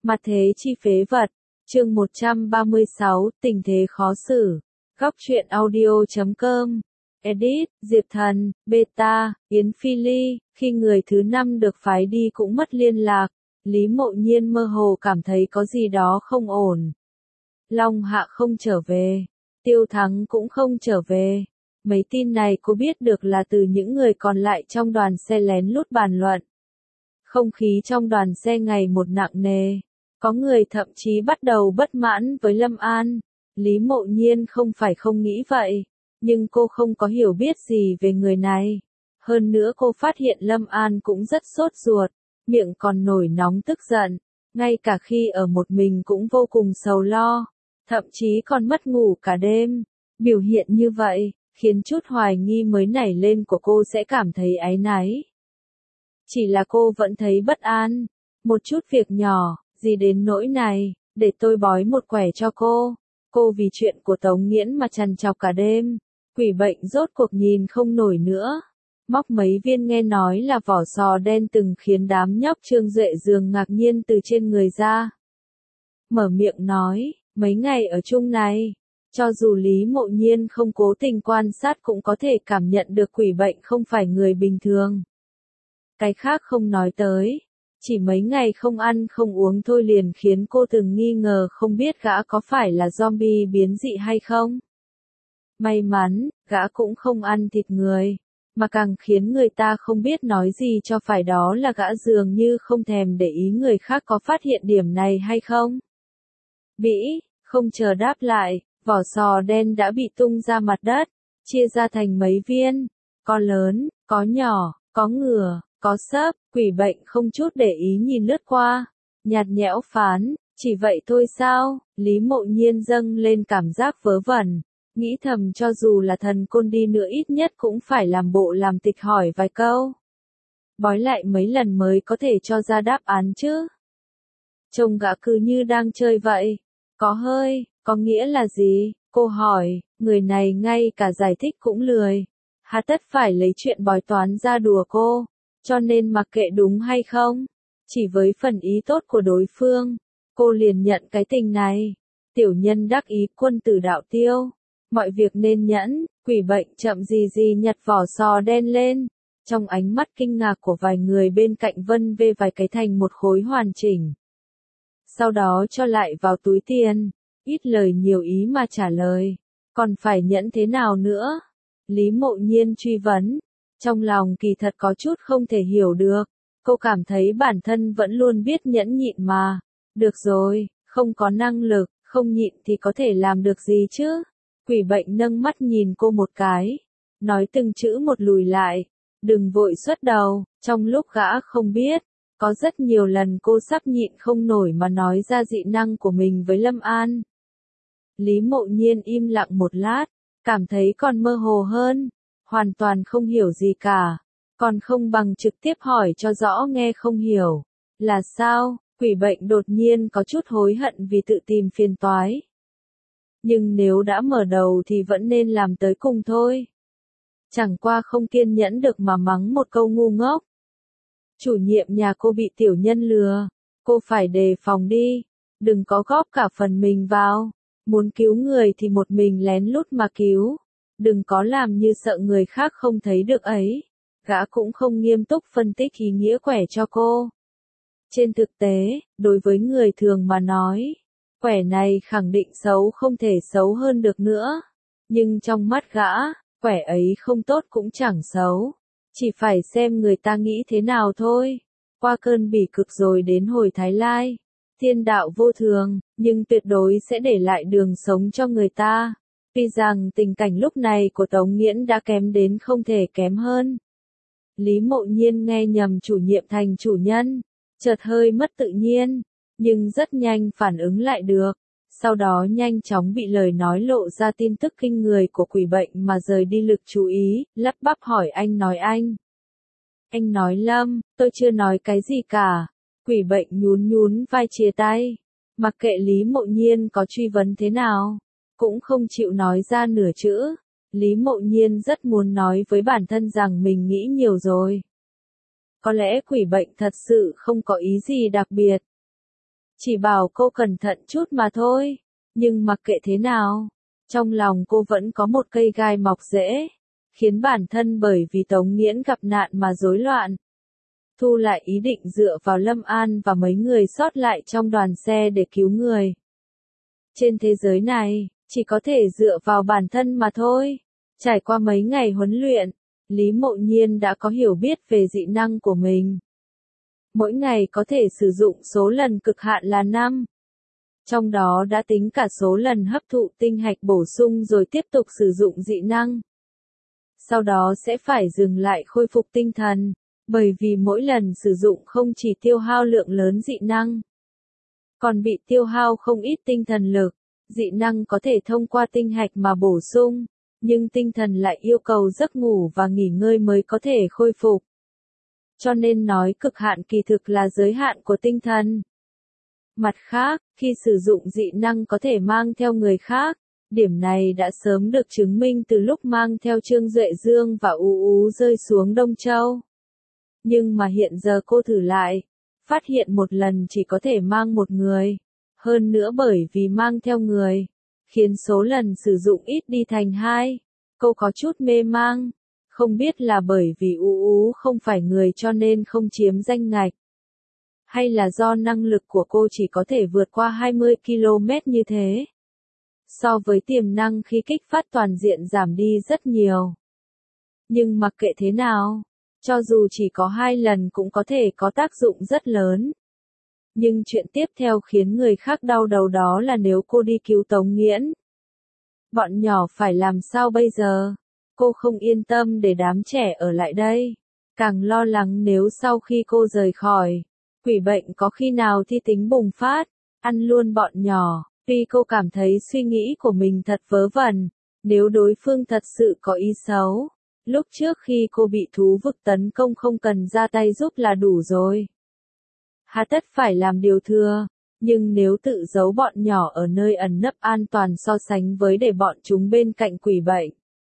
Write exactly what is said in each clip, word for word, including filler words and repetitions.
Mặt thế chi phế vật, chương một trăm ba mươi sáu, tình thế khó xử. Góc truyện audio chấm com. Edit, Diệp Thần, Beta, Yến Phi Ly, khi người thứ năm được phái đi cũng mất liên lạc, Lý Mộ Nhiên mơ hồ cảm thấy có gì đó không ổn. Long Hạ không trở về, Tiêu Thắng cũng không trở về. Mấy tin này cô biết được là từ những người còn lại trong đoàn xe lén lút bàn luận. Không khí trong đoàn xe ngày một nặng nề. Có người thậm chí bắt đầu bất mãn với Lâm An. Lý Mộ Nhiên không phải không nghĩ vậy, nhưng cô không có hiểu biết gì về người này. Hơn nữa cô phát hiện Lâm An cũng rất sốt ruột, miệng còn nổi nóng tức giận, ngay cả khi ở một mình cũng vô cùng sầu lo, thậm chí còn mất ngủ cả đêm. Biểu hiện như vậy, khiến chút hoài nghi mới nảy lên của cô sẽ cảm thấy áy náy. Chỉ là cô vẫn thấy bất an, một chút việc nhỏ, gì đến nỗi này, để tôi bói một quẻ cho cô. Cô vì chuyện của Tống Nghiễn mà trằn trọc cả đêm, quỷ bệnh rốt cuộc nhìn không nổi nữa. Móc mấy viên nghe nói là vỏ sò đen từng khiến đám nhóc Trương Duệ Dường ngạc nhiên từ trên người ra. Mở miệng nói, mấy ngày ở chung này, cho dù Lý Mộ Nhiên không cố tình quan sát cũng có thể cảm nhận được quỷ bệnh không phải người bình thường. Cái khác không nói tới, chỉ mấy ngày không ăn không uống thôi liền khiến cô từng nghi ngờ không biết gã có phải là zombie biến dị hay không. May mắn, gã cũng không ăn thịt người, mà càng khiến người ta không biết nói gì cho phải đó là gã dường như không thèm để ý người khác có phát hiện điểm này hay không. Bĩ, không chờ đáp lại, vỏ sò đen đã bị tung ra mặt đất, chia ra thành mấy viên, có lớn, có nhỏ, có ngửa, có xấp, quỷ bệnh không chút để ý nhìn lướt qua, nhạt nhẽo phán, chỉ vậy thôi sao? Lý Mộ Nhiên dâng lên cảm giác vớ vẩn, nghĩ thầm cho dù là thần côn đi nữa ít nhất cũng phải làm bộ làm tịch hỏi vài câu. Bói lại mấy lần mới có thể cho ra đáp án chứ. Trông gã cứ như đang chơi vậy. Có hơi, có nghĩa là gì? Cô hỏi, người này ngay cả giải thích cũng lười. Hà tất phải lấy chuyện bói toán ra đùa cô, cho nên mặc kệ đúng hay không. Chỉ với phần ý tốt của đối phương, cô liền nhận cái tình này. Tiểu nhân đắc ý quân tử đạo tiêu. Mọi việc nên nhẫn, quỷ bệnh chậm gì gì nhặt vỏ sò đen lên. Trong ánh mắt kinh ngạc của vài người bên cạnh vân vê vài cái thành một khối hoàn chỉnh. Sau đó cho lại vào túi tiền, ít lời nhiều ý mà trả lời. Còn phải nhẫn thế nào nữa? Lý Mộ Nhiên truy vấn. Trong lòng kỳ thật có chút không thể hiểu được. Cô cảm thấy bản thân vẫn luôn biết nhẫn nhịn mà. Được rồi, không có năng lực, không nhịn thì có thể làm được gì chứ? Quỷ bệnh nâng mắt nhìn cô một cái, nói từng chữ một lùi lại, đừng vội xuất đầu. Trong lúc gã không biết, có rất nhiều lần cô sắp nhịn không nổi mà nói ra dị năng của mình với Lâm An. Lý Mộ Nhiên im lặng một lát, cảm thấy còn mơ hồ hơn, hoàn toàn không hiểu gì cả, còn không bằng trực tiếp hỏi cho rõ nghe không hiểu. Là sao? Quỷ bệnh đột nhiên có chút hối hận vì tự tìm phiền toái. Nhưng nếu đã mở đầu thì vẫn nên làm tới cùng thôi. Chẳng qua không kiên nhẫn được mà mắng một câu ngu ngốc. Chủ nhiệm nhà cô bị tiểu nhân lừa, cô phải đề phòng đi, đừng có góp cả phần mình vào. Muốn cứu người thì một mình lén lút mà cứu, đừng có làm như sợ người khác không thấy được ấy. Gã cũng không nghiêm túc phân tích ý nghĩa quẻ cho cô. Trên thực tế, đối với người thường mà nói, quẻ này khẳng định xấu không thể xấu hơn được nữa. Nhưng trong mắt gã, quẻ ấy không tốt cũng chẳng xấu. Chỉ phải xem người ta nghĩ thế nào thôi. Qua cơn bỉ cực rồi đến hồi Thái Lai. Thiên đạo vô thường, nhưng tuyệt đối sẽ để lại đường sống cho người ta. Tuy rằng tình cảnh lúc này của Tống Nghiễn đã kém đến không thể kém hơn. Lý Mộ Nhiên nghe nhầm chủ nhiệm thành chủ nhân, chợt hơi mất tự nhiên, nhưng rất nhanh phản ứng lại được. Sau đó nhanh chóng bị lời nói lộ ra tin tức kinh người của quỷ bệnh mà rời đi lực chú ý, lắp bắp hỏi anh nói anh. Anh nói Lâm, tôi chưa nói cái gì cả. Quỷ bệnh nhún nhún vai chia tay. Mặc kệ Lý Mộ Nhiên có truy vấn thế nào, cũng không chịu nói ra nửa chữ. Lý Mộ Nhiên rất muốn nói với bản thân rằng mình nghĩ nhiều rồi. Có lẽ quỷ bệnh thật sự không có ý gì đặc biệt. Chỉ bảo cô cẩn thận chút mà thôi. Nhưng mặc kệ thế nào, trong lòng cô vẫn có một cây gai mọc rễ, khiến bản thân bởi vì Tống Nghiễn gặp nạn mà rối loạn. Thu lại ý định dựa vào Lâm An và mấy người sót lại trong đoàn xe để cứu người. Trên thế giới này, chỉ có thể dựa vào bản thân mà thôi. Trải qua mấy ngày huấn luyện, Lý Mộ Nhiên đã có hiểu biết về dị năng của mình. Mỗi ngày có thể sử dụng số lần cực hạn là năm. Trong đó đã tính cả số lần hấp thụ tinh hạch bổ sung rồi tiếp tục sử dụng dị năng. Sau đó sẽ phải dừng lại khôi phục tinh thần, bởi vì mỗi lần sử dụng không chỉ tiêu hao lượng lớn dị năng, còn bị tiêu hao không ít tinh thần lực. Dị năng có thể thông qua tinh hạch mà bổ sung, nhưng tinh thần lại yêu cầu giấc ngủ và nghỉ ngơi mới có thể khôi phục. Cho nên nói cực hạn kỳ thực là giới hạn của tinh thần. Mặt khác, khi sử dụng dị năng có thể mang theo người khác, điểm này đã sớm được chứng minh từ lúc mang theo Trương Duệ Dương và Ú Ú rơi xuống Đông Châu. Nhưng mà hiện giờ cô thử lại, phát hiện một lần chỉ có thể mang một người, hơn nữa bởi vì mang theo người, khiến số lần sử dụng ít đi thành hai. Cô có chút mê mang, không biết là bởi vì Ú Ú không phải người cho nên không chiếm danh ngạch, hay là do năng lực của cô chỉ có thể vượt qua hai mươi ki lô mét như thế. So với tiềm năng khi kích phát toàn diện giảm đi rất nhiều. Nhưng mặc kệ thế nào, cho dù chỉ có hai lần cũng có thể có tác dụng rất lớn. Nhưng chuyện tiếp theo khiến người khác đau đầu đó là nếu cô đi cứu Tống Nghiễn, bọn nhỏ phải làm sao bây giờ? Cô không yên tâm để đám trẻ ở lại đây, càng lo lắng nếu sau khi cô rời khỏi, quỷ bệnh có khi nào thi tính bùng phát, ăn luôn bọn nhỏ. Tuy cô cảm thấy suy nghĩ của mình thật vớ vẩn, nếu đối phương thật sự có ý xấu, lúc trước khi cô bị thú vực tấn công không cần ra tay giúp là đủ rồi. Hà tất phải làm điều thừa, nhưng nếu tự giấu bọn nhỏ ở nơi ẩn nấp an toàn so sánh với để bọn chúng bên cạnh quỷ bệnh,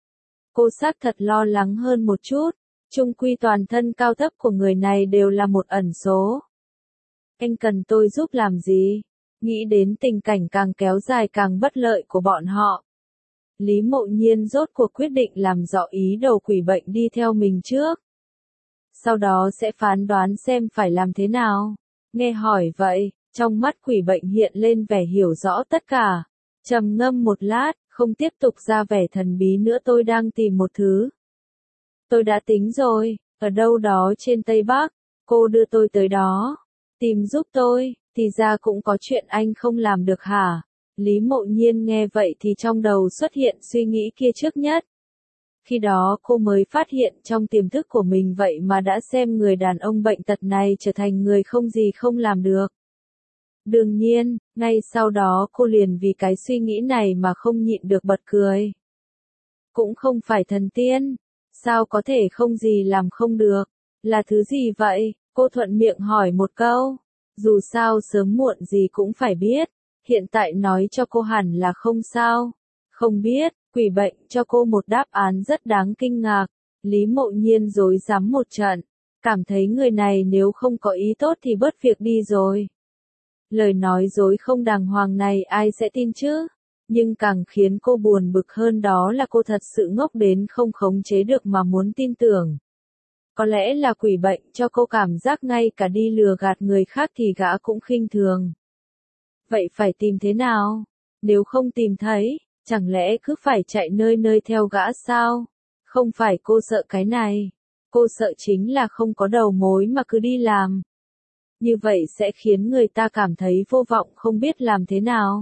cô xác thật lo lắng hơn một chút. Chung quy toàn thân cao thấp của người này đều là một ẩn số. Anh cần tôi giúp làm gì? Nghĩ đến tình cảnh càng kéo dài càng bất lợi của bọn họ, Lý Mộ Nhiên rốt cuộc quyết định làm rõ ý đồ quỷ bệnh đi theo mình trước. Sau đó sẽ phán đoán xem phải làm thế nào. Nghe hỏi vậy, trong mắt quỷ bệnh hiện lên vẻ hiểu rõ tất cả. Trầm ngâm một lát, không tiếp tục ra vẻ thần bí nữa. Tôi đang tìm một thứ. Tôi đã tính rồi, ở đâu đó trên Tây Bắc, cô đưa tôi tới đó. Tìm giúp tôi, thì ra cũng có chuyện anh không làm được hả? Lý Mộ Nhiên nghe vậy thì trong đầu xuất hiện suy nghĩ kia trước nhất. Khi đó cô mới phát hiện trong tiềm thức của mình vậy mà đã xem người đàn ông bệnh tật này trở thành người không gì không làm được. Đương nhiên, ngay sau đó cô liền vì cái suy nghĩ này mà không nhịn được bật cười. Cũng không phải thần tiên, sao có thể không gì làm không được, là thứ gì vậy? Cô thuận miệng hỏi một câu, dù sao sớm muộn gì cũng phải biết, hiện tại nói cho cô hẳn là không sao. Không biết, quỷ bệnh cho cô một đáp án rất đáng kinh ngạc. Lý Mộ Nhiên rối rắm một trận, cảm thấy người này nếu không có ý tốt thì bớt việc đi rồi. Lời nói dối không đàng hoàng này ai sẽ tin chứ? Nhưng càng khiến cô buồn bực hơn đó là cô thật sự ngốc đến không khống chế được mà muốn tin tưởng. Có lẽ là quỷ bệnh cho cô cảm giác ngay cả đi lừa gạt người khác thì gã cũng khinh thường. Vậy phải tìm thế nào? Nếu không tìm thấy, chẳng lẽ cứ phải chạy nơi nơi theo gã sao? Không phải cô sợ cái này. Cô sợ chính là không có đầu mối mà cứ đi làm. Như vậy sẽ khiến người ta cảm thấy vô vọng không biết làm thế nào.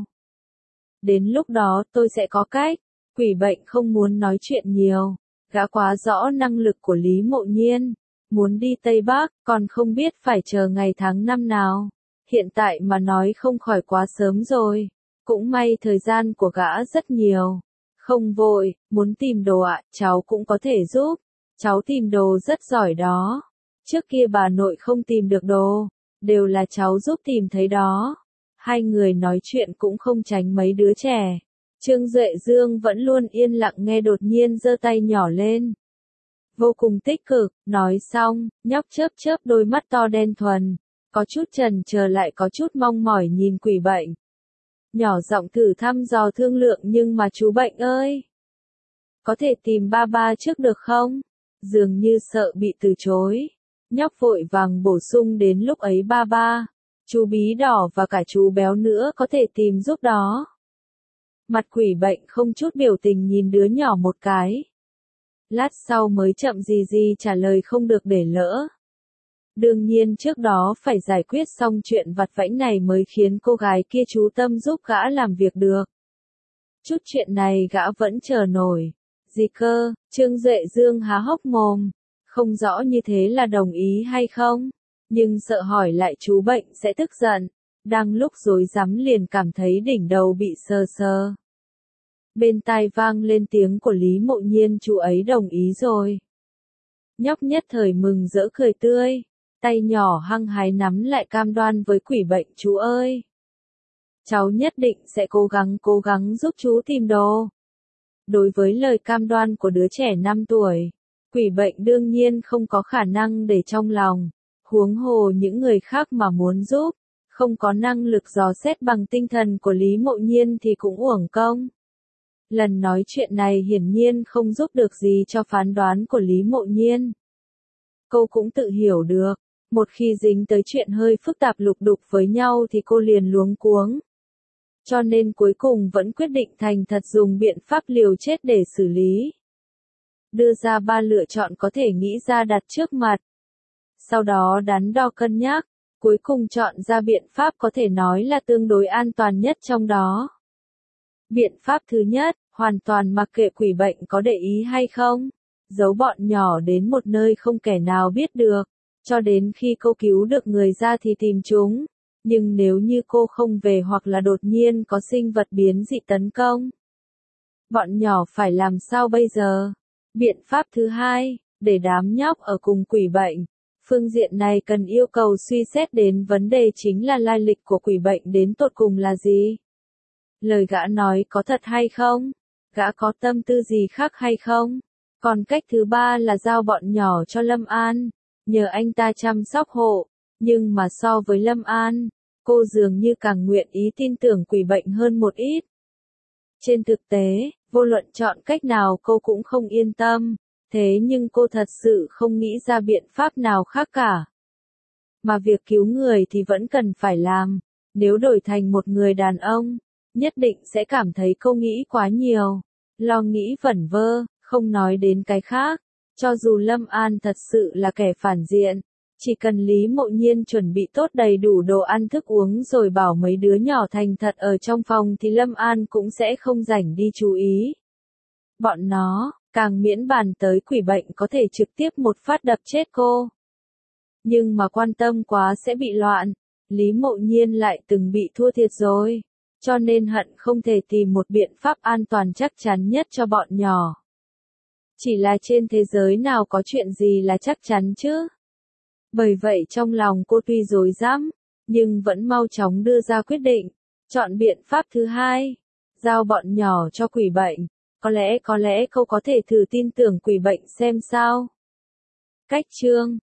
Đến lúc đó tôi sẽ có cách. Quỷ bệnh không muốn nói chuyện nhiều. Gã quá rõ năng lực của Lý Mộ Nhiên. Muốn đi Tây Bắc, còn không biết phải chờ ngày tháng năm nào. Hiện tại mà nói không khỏi quá sớm rồi. Cũng may thời gian của gã rất nhiều. Không vội, muốn tìm đồ ạ, à, cháu cũng có thể giúp. Cháu tìm đồ rất giỏi đó. Trước kia bà nội không tìm được đồ, đều là cháu giúp tìm thấy đó. Hai người nói chuyện cũng không tránh mấy đứa trẻ. Trương Duệ Dương vẫn luôn yên lặng nghe đột nhiên giơ tay nhỏ lên. Vô cùng tích cực, nói xong, nhóc chớp chớp đôi mắt to đen thuần. có chút chần chờ lại có chút mong mỏi nhìn quỷ bệnh. Nhỏ giọng thử thăm dò thương lượng nhưng mà chú bệnh ơi. Có thể tìm ba ba trước được không? Dường như sợ bị từ chối. Nhóc vội vàng bổ sung đến lúc ấy ba ba, chú bí đỏ và cả chú béo nữa có thể tìm giúp đó. Mặt quỷ bệnh không chút biểu tình nhìn đứa nhỏ một cái. Lát sau mới chậm gì gì trả lời không được để lỡ. Đương nhiên trước đó phải giải quyết xong chuyện vặt vãnh này mới khiến cô gái kia chú tâm giúp gã làm việc được. Chút chuyện này gã vẫn chờ nổi. Gì cơ, Trương Duệ Dương há hốc mồm. Không rõ như thế là đồng ý hay không, nhưng sợ hỏi lại chú bệnh sẽ tức giận. Đang lúc rối rắm liền cảm thấy đỉnh đầu bị sờ sờ. Bên tai vang lên tiếng của Lý Mộ Nhiên, chú ấy đồng ý rồi. Nhóc nhất thời mừng rỡ cười tươi, tay nhỏ hăng hái nắm lại cam đoan với quỷ bệnh, chú ơi. Cháu nhất định sẽ cố gắng cố gắng giúp chú tìm đồ. Đối với lời cam đoan của đứa trẻ năm tuổi, quỷ bệnh đương nhiên không có khả năng để trong lòng, huống hồ những người khác mà muốn giúp, không có năng lực dò xét bằng tinh thần của Lý Mộ Nhiên thì cũng uổng công. Lần nói chuyện này hiển nhiên không giúp được gì cho phán đoán của Lý Mộ Nhiên. Cô cũng tự hiểu được, một khi dính tới chuyện hơi phức tạp lục đục với nhau thì cô liền luống cuống. Cho nên cuối cùng vẫn quyết định thành thật dùng biện pháp liều chết để xử lý. Đưa ra ba lựa chọn có thể nghĩ ra đặt trước mặt. Sau đó đắn đo cân nhắc, cuối cùng chọn ra biện pháp có thể nói là tương đối an toàn nhất trong đó. Biện pháp thứ nhất, hoàn toàn mặc kệ quỷ bệnh có để ý hay không, giấu bọn nhỏ đến một nơi không kẻ nào biết được, cho đến khi cô cứu được người ra thì tìm chúng. Nhưng nếu như cô không về hoặc là đột nhiên có sinh vật biến dị tấn công, bọn nhỏ phải làm sao bây giờ? Biện pháp thứ hai, để đám nhóc ở cùng quỷ bệnh. Phương diện này cần yêu cầu suy xét đến vấn đề chính là lai lịch của quỷ bệnh đến tột cùng là gì? Lời gã nói có thật hay không? Gã có tâm tư gì khác hay không? Còn cách thứ ba là giao bọn nhỏ cho Lâm An, nhờ anh ta chăm sóc hộ. Nhưng mà so với Lâm An, cô dường như càng nguyện ý tin tưởng quỷ bệnh hơn một ít. Trên thực tế, vô luận chọn cách nào cô cũng không yên tâm, thế nhưng cô thật sự không nghĩ ra biện pháp nào khác cả. Mà việc cứu người thì vẫn cần phải làm, nếu đổi thành một người đàn ông, nhất định sẽ cảm thấy cô nghĩ quá nhiều, lo nghĩ vẩn vơ, không nói đến cái khác. Cho dù Lâm An thật sự là kẻ phản diện, chỉ cần Lý Mộ Nhiên chuẩn bị tốt đầy đủ đồ ăn thức uống rồi bảo mấy đứa nhỏ thành thật ở trong phòng thì Lâm An cũng sẽ không rảnh đi chú ý. Bọn nó, càng miễn bàn tới quỷ bệnh có thể trực tiếp một phát đập chết cô. Nhưng mà quan tâm quá sẽ bị loạn, Lý Mộ Nhiên lại từng bị thua thiệt rồi, cho nên hận không thể tìm một biện pháp an toàn chắc chắn nhất cho bọn nhỏ. Chỉ là trên thế giới nào có chuyện gì là chắc chắn chứ? Bởi vậy trong lòng cô tuy rối rắm, nhưng vẫn mau chóng đưa ra quyết định, chọn biện pháp thứ hai, giao bọn nhỏ cho quỷ bệnh. Có lẽ có lẽ cô có thể thử tin tưởng quỷ bệnh xem sao. Cách chương